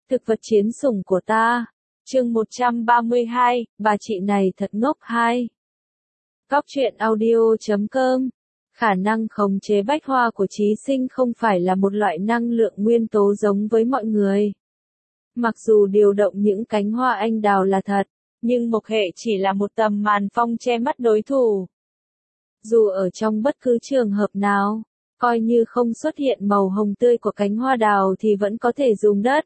Thực vật chiến sủng của ta. Chương 132, bà chị này thật ngốc 2. Góc truyện audio.com. Khả năng khống chế bách hoa của Chí Sinh không phải là một loại năng lượng nguyên tố giống với mọi người. Mặc dù điều động những cánh hoa anh đào là thật, nhưng mộc hệ chỉ là một tầm màn phong che mắt đối thủ. Dù ở trong bất cứ trường hợp nào, coi như không xuất hiện màu hồng tươi của cánh hoa đào thì vẫn có thể dùng đất,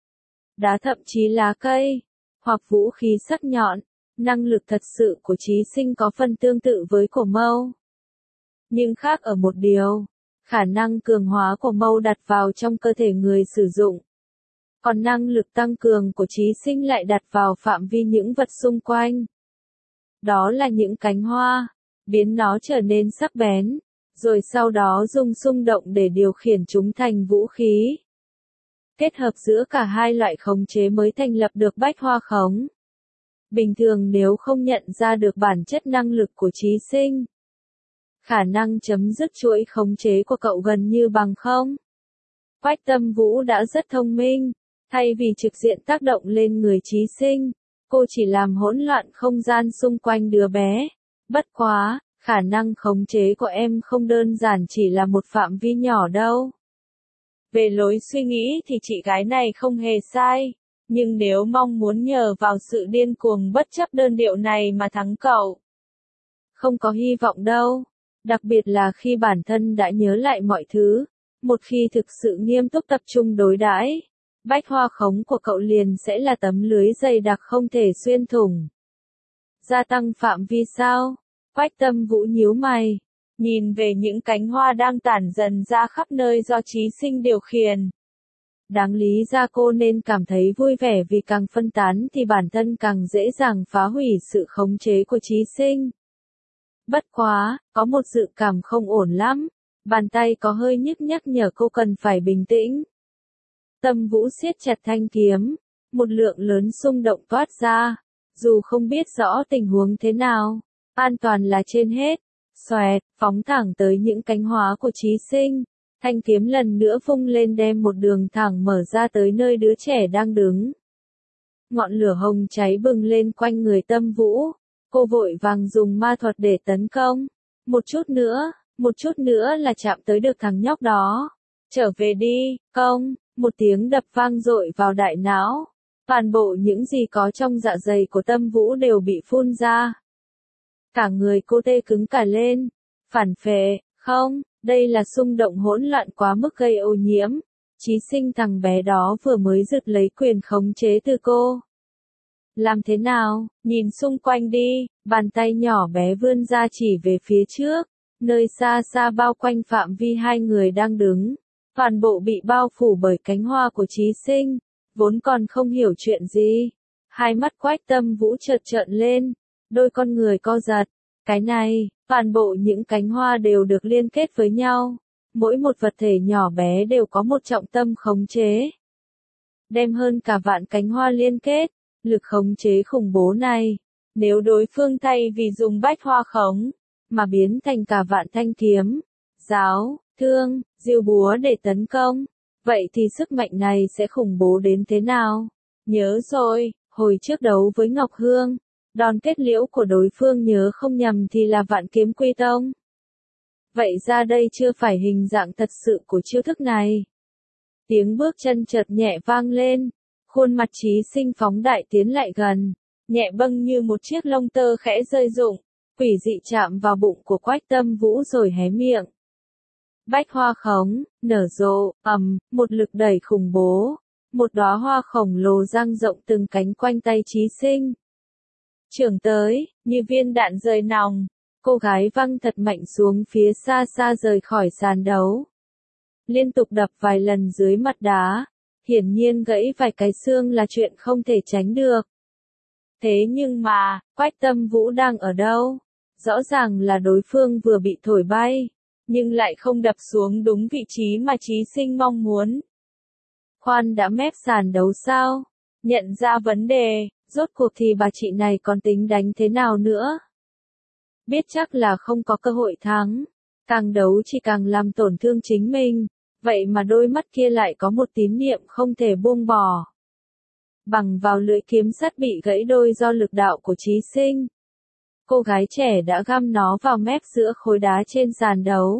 đá thậm chí lá cây, hoặc vũ khí sắc nhọn. Năng lực thật sự của Chí Sinh có phần tương tự với của Mâu. Nhưng khác ở một điều, khả năng cường hóa của Mâu đặt vào trong cơ thể người sử dụng. Còn năng lực tăng cường của Chí Sinh lại đặt vào phạm vi những vật xung quanh. Đó là những cánh hoa, biến nó trở nên sắc bén, rồi sau đó dùng xung động để điều khiển chúng thành vũ khí. Kết hợp giữa cả hai loại khống chế mới thành lập được bách hoa khống. Bình thường nếu không nhận ra được bản chất năng lực của Chí Sinh, khả năng chấm dứt chuỗi khống chế của cậu gần như bằng không. Quách Tâm Vũ đã rất thông minh, thay vì trực diện tác động lên người Chí Sinh, cô chỉ làm hỗn loạn không gian xung quanh đứa bé. Bất quá, khả năng khống chế của em không đơn giản chỉ là một phạm vi nhỏ đâu. Về lối suy nghĩ thì chị gái này không hề sai, nhưng nếu mong muốn nhờ vào sự điên cuồng bất chấp đơn điệu này mà thắng cậu, không có hy vọng đâu, đặc biệt là khi bản thân đã nhớ lại mọi thứ, một khi thực sự nghiêm túc tập trung đối đãi, bách hoa khống của cậu liền sẽ là tấm lưới dày đặc không thể xuyên thủng. Gia tăng phạm vi sao? Quách Tâm Vũ nhíu mày, nhìn về những cánh hoa đang tản dần ra khắp nơi do Chí Sinh điều khiển. Đáng lý ra cô nên cảm thấy vui vẻ vì càng phân tán thì bản thân càng dễ dàng phá hủy sự khống chế của Chí Sinh. Bất quá, có một dự cảm không ổn lắm, bàn tay có hơi nhức nhắc nhở cô cần phải bình tĩnh. Tâm Vũ siết chặt thanh kiếm, một lượng lớn xung động toát ra, dù không biết rõ tình huống thế nào, an toàn là trên hết. Xoẹt, phóng thẳng tới những cánh hoa của Chí Sinh, thanh kiếm lần nữa vung lên đem một đường thẳng mở ra tới nơi đứa trẻ đang đứng. Ngọn lửa hồng cháy bừng lên quanh người Tâm Vũ, cô vội vàng dùng ma thuật để tấn công. Một chút nữa là chạm tới được thằng nhóc đó. Trở về đi, công, một tiếng đập vang dội vào đại não. Toàn bộ những gì có trong dạ dày của Tâm Vũ đều bị phun ra. Cả người cô tê cứng cả lên. Phản phệ, không, đây là xung động hỗn loạn quá mức gây ô nhiễm. Chí Sinh thằng bé đó vừa mới giật lấy quyền khống chế từ cô. Làm thế nào, nhìn xung quanh đi, bàn tay nhỏ bé vươn ra chỉ về phía trước, nơi xa xa bao quanh phạm vi hai người đang đứng. Toàn bộ bị bao phủ bởi cánh hoa của Chí Sinh, vốn còn không hiểu chuyện gì. Hai mắt Quách Tâm Vũ chợt trợn lên, đôi con người co giật. Cái này, toàn bộ những cánh hoa đều được liên kết với nhau. Mỗi một vật thể nhỏ bé đều có một trọng tâm khống chế. Đem hơn cả vạn cánh hoa liên kết, lực khống chế khủng bố này. Nếu đối phương thay vì dùng bách hoa khống, mà biến thành cả vạn thanh kiếm, giáo, thương, diêu búa để tấn công, vậy thì sức mạnh này sẽ khủng bố đến thế nào? Nhớ rồi, hồi trước đấu với Ngọc Hương, đòn kết liễu của đối phương nhớ không nhầm thì là Vạn Kiếm Quy Tông. Vậy ra đây chưa phải hình dạng thật sự của chiêu thức này. Tiếng bước chân chợt nhẹ vang lên, khuôn mặt Chí Sinh phóng đại tiến lại gần, nhẹ bâng như một chiếc lông tơ khẽ rơi rụng, quỷ dị chạm vào bụng của Quách Tâm Vũ rồi hé miệng. Bách hoa khống, nở rộ, một lực đẩy khủng bố, một đóa hoa khổng lồ dang rộng từng cánh quanh tay Chí Sinh. Trưởng tới, như viên đạn rời nòng, cô gái văng thật mạnh xuống phía xa xa rời khỏi sàn đấu. Liên tục đập vài lần dưới mặt đá, hiển nhiên gãy vài cái xương là chuyện không thể tránh được. Thế nhưng mà, Quách Tâm Vũ đang ở đâu? Rõ ràng là đối phương vừa bị thổi bay, nhưng lại không đập xuống đúng vị trí mà Chí Sinh mong muốn. Khoan đã mép sàn đấu sao? Nhận ra vấn đề, rốt cuộc thì bà chị này còn tính đánh thế nào nữa? Biết chắc là không có cơ hội thắng, càng đấu chỉ càng làm tổn thương chính mình, vậy mà đôi mắt kia lại có một tín niệm không thể buông bỏ. bằng vào lưỡi kiếm sắt bị gãy đôi do lực đạo của Chí Sinh. Cô gái trẻ đã găm nó vào mép giữa khối đá trên sàn đấu.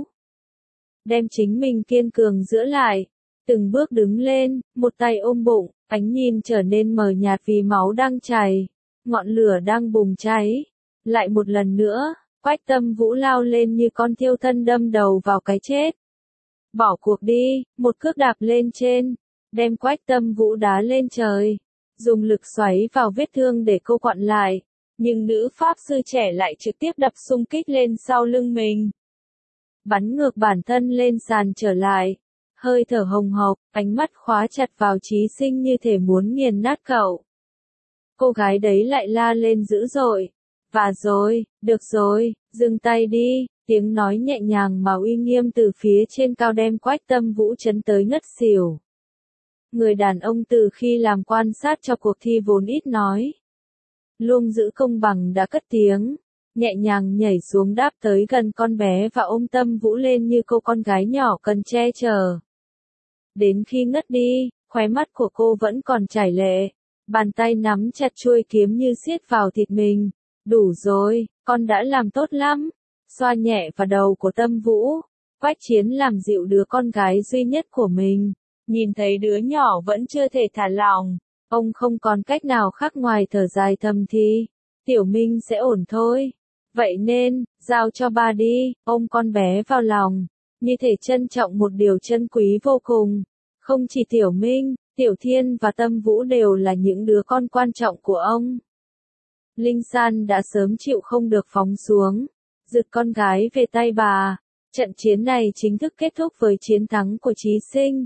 Đem chính mình kiên cường giữ lại, từng bước đứng lên, một tay ôm bụng, ánh nhìn trở nên mờ nhạt vì máu đang chảy, ngọn lửa đang bùng cháy. Lại một lần nữa, Quách Tâm Vũ lao lên như con thiêu thân đâm đầu vào cái chết. Bỏ cuộc đi, một cước đạp lên trên, đem Quách Tâm Vũ đá lên trời, dùng lực xoáy vào vết thương để cô quặn lại, nhưng nữ pháp sư trẻ lại trực tiếp đập xung kích lên sau lưng mình. Bắn ngược bản thân lên sàn trở lại, hơi thở hồng hộc, ánh mắt khóa chặt vào Chí Sinh như thể muốn nghiền nát cậu. Cô gái đấy lại la lên dữ dội. Và rồi, được rồi, dừng tay đi, tiếng nói nhẹ nhàng mà uy nghiêm từ phía trên cao đem Quách Tâm Vũ chấn tới ngất xỉu. Người đàn ông từ khi làm quan sát cho cuộc thi vốn ít nói. Luôn giữ công bằng đã cất tiếng, nhẹ nhàng nhảy xuống đáp tới gần con bé và ôm Tâm Vũ lên như cô con gái nhỏ cần che chở. Đến khi ngất đi, khóe mắt của cô vẫn còn chảy lệ, bàn tay nắm chặt chuôi kiếm như siết vào thịt mình. Đủ rồi, con đã làm tốt lắm. Xoa nhẹ vào đầu của Tâm Vũ, Quách Chiến làm dịu đứa con gái duy nhất của mình. Nhìn thấy đứa nhỏ vẫn chưa thể thả lỏng, ông không còn cách nào khác ngoài thở dài thầm thì, Tiểu Minh sẽ ổn thôi. Vậy nên, giao cho ba đi, ôm con bé vào lòng, như thể trân trọng một điều chân quý vô cùng. Không chỉ Tiểu Minh, Tiểu Thiên và Tâm Vũ đều là những đứa con quan trọng của ông. Linh San đã sớm chịu không được phóng xuống, giật con gái về tay bà. Trận chiến này chính thức kết thúc với chiến thắng của Chí Sinh.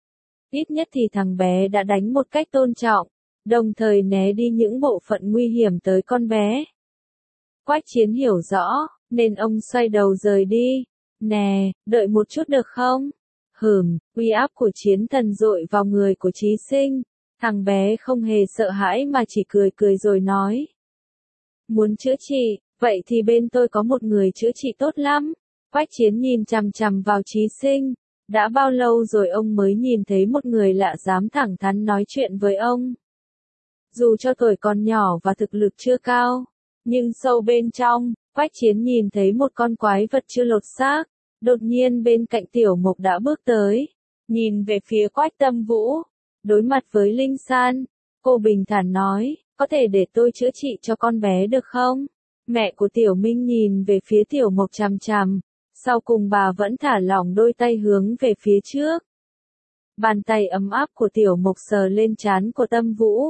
Ít nhất thì thằng bé đã đánh một cách tôn trọng, đồng thời né đi những bộ phận nguy hiểm tới con bé. Quách Chiến hiểu rõ, nên ông xoay đầu rời đi. Nè, đợi một chút được không? Uy áp của chiến thần dội vào người của Chí Sinh. Thằng bé không hề sợ hãi mà chỉ cười cười rồi nói. Muốn chữa trị, vậy thì bên tôi có một người chữa trị tốt lắm. Quách Chiến nhìn chằm chằm vào Chí Sinh. Đã bao lâu rồi ông mới nhìn thấy một người lạ dám thẳng thắn nói chuyện với ông. Dù cho tuổi còn nhỏ và thực lực chưa cao, nhưng sâu bên trong, Quách Chiến nhìn thấy một con quái vật chưa lột xác. Đột nhiên bên cạnh Tiểu Mộc đã bước tới, nhìn về phía Quách Tâm Vũ, đối mặt với Linh San, cô bình thản nói, có thể để tôi chữa trị cho con bé được không? Mẹ của Tiểu Minh nhìn về phía Tiểu Mộc chằm chằm, sau cùng bà vẫn thả lỏng đôi tay hướng về phía trước. Bàn tay ấm áp của Tiểu Mộc sờ lên trán của Tâm Vũ.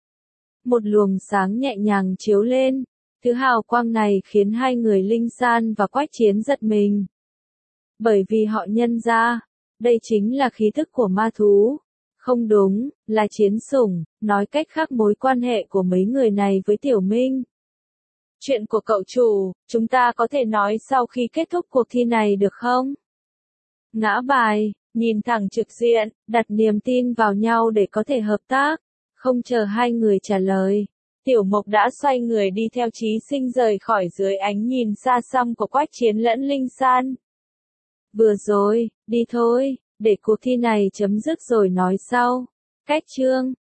Một luồng sáng nhẹ nhàng chiếu lên, thứ hào quang này khiến hai người Linh San và Quách Chiến giật mình. Bởi vì họ nhận ra, đây chính là khí thức của ma thú. Không đúng, là chiến sủng, nói cách khác mối quan hệ của mấy người này với Tiểu Minh. Chuyện của cậu chủ, chúng ta có thể nói sau khi kết thúc cuộc thi này được không? Ngã bài, nhìn thẳng trực diện, đặt niềm tin vào nhau để có thể hợp tác. Không chờ hai người trả lời, Tiểu Mộc đã xoay người đi theo Chí Sinh rời khỏi dưới ánh nhìn xa xăm của Quách Chiến lẫn Linh San. Vừa rồi, đi thôi, để cuộc thi này chấm dứt rồi nói sau. Cách chương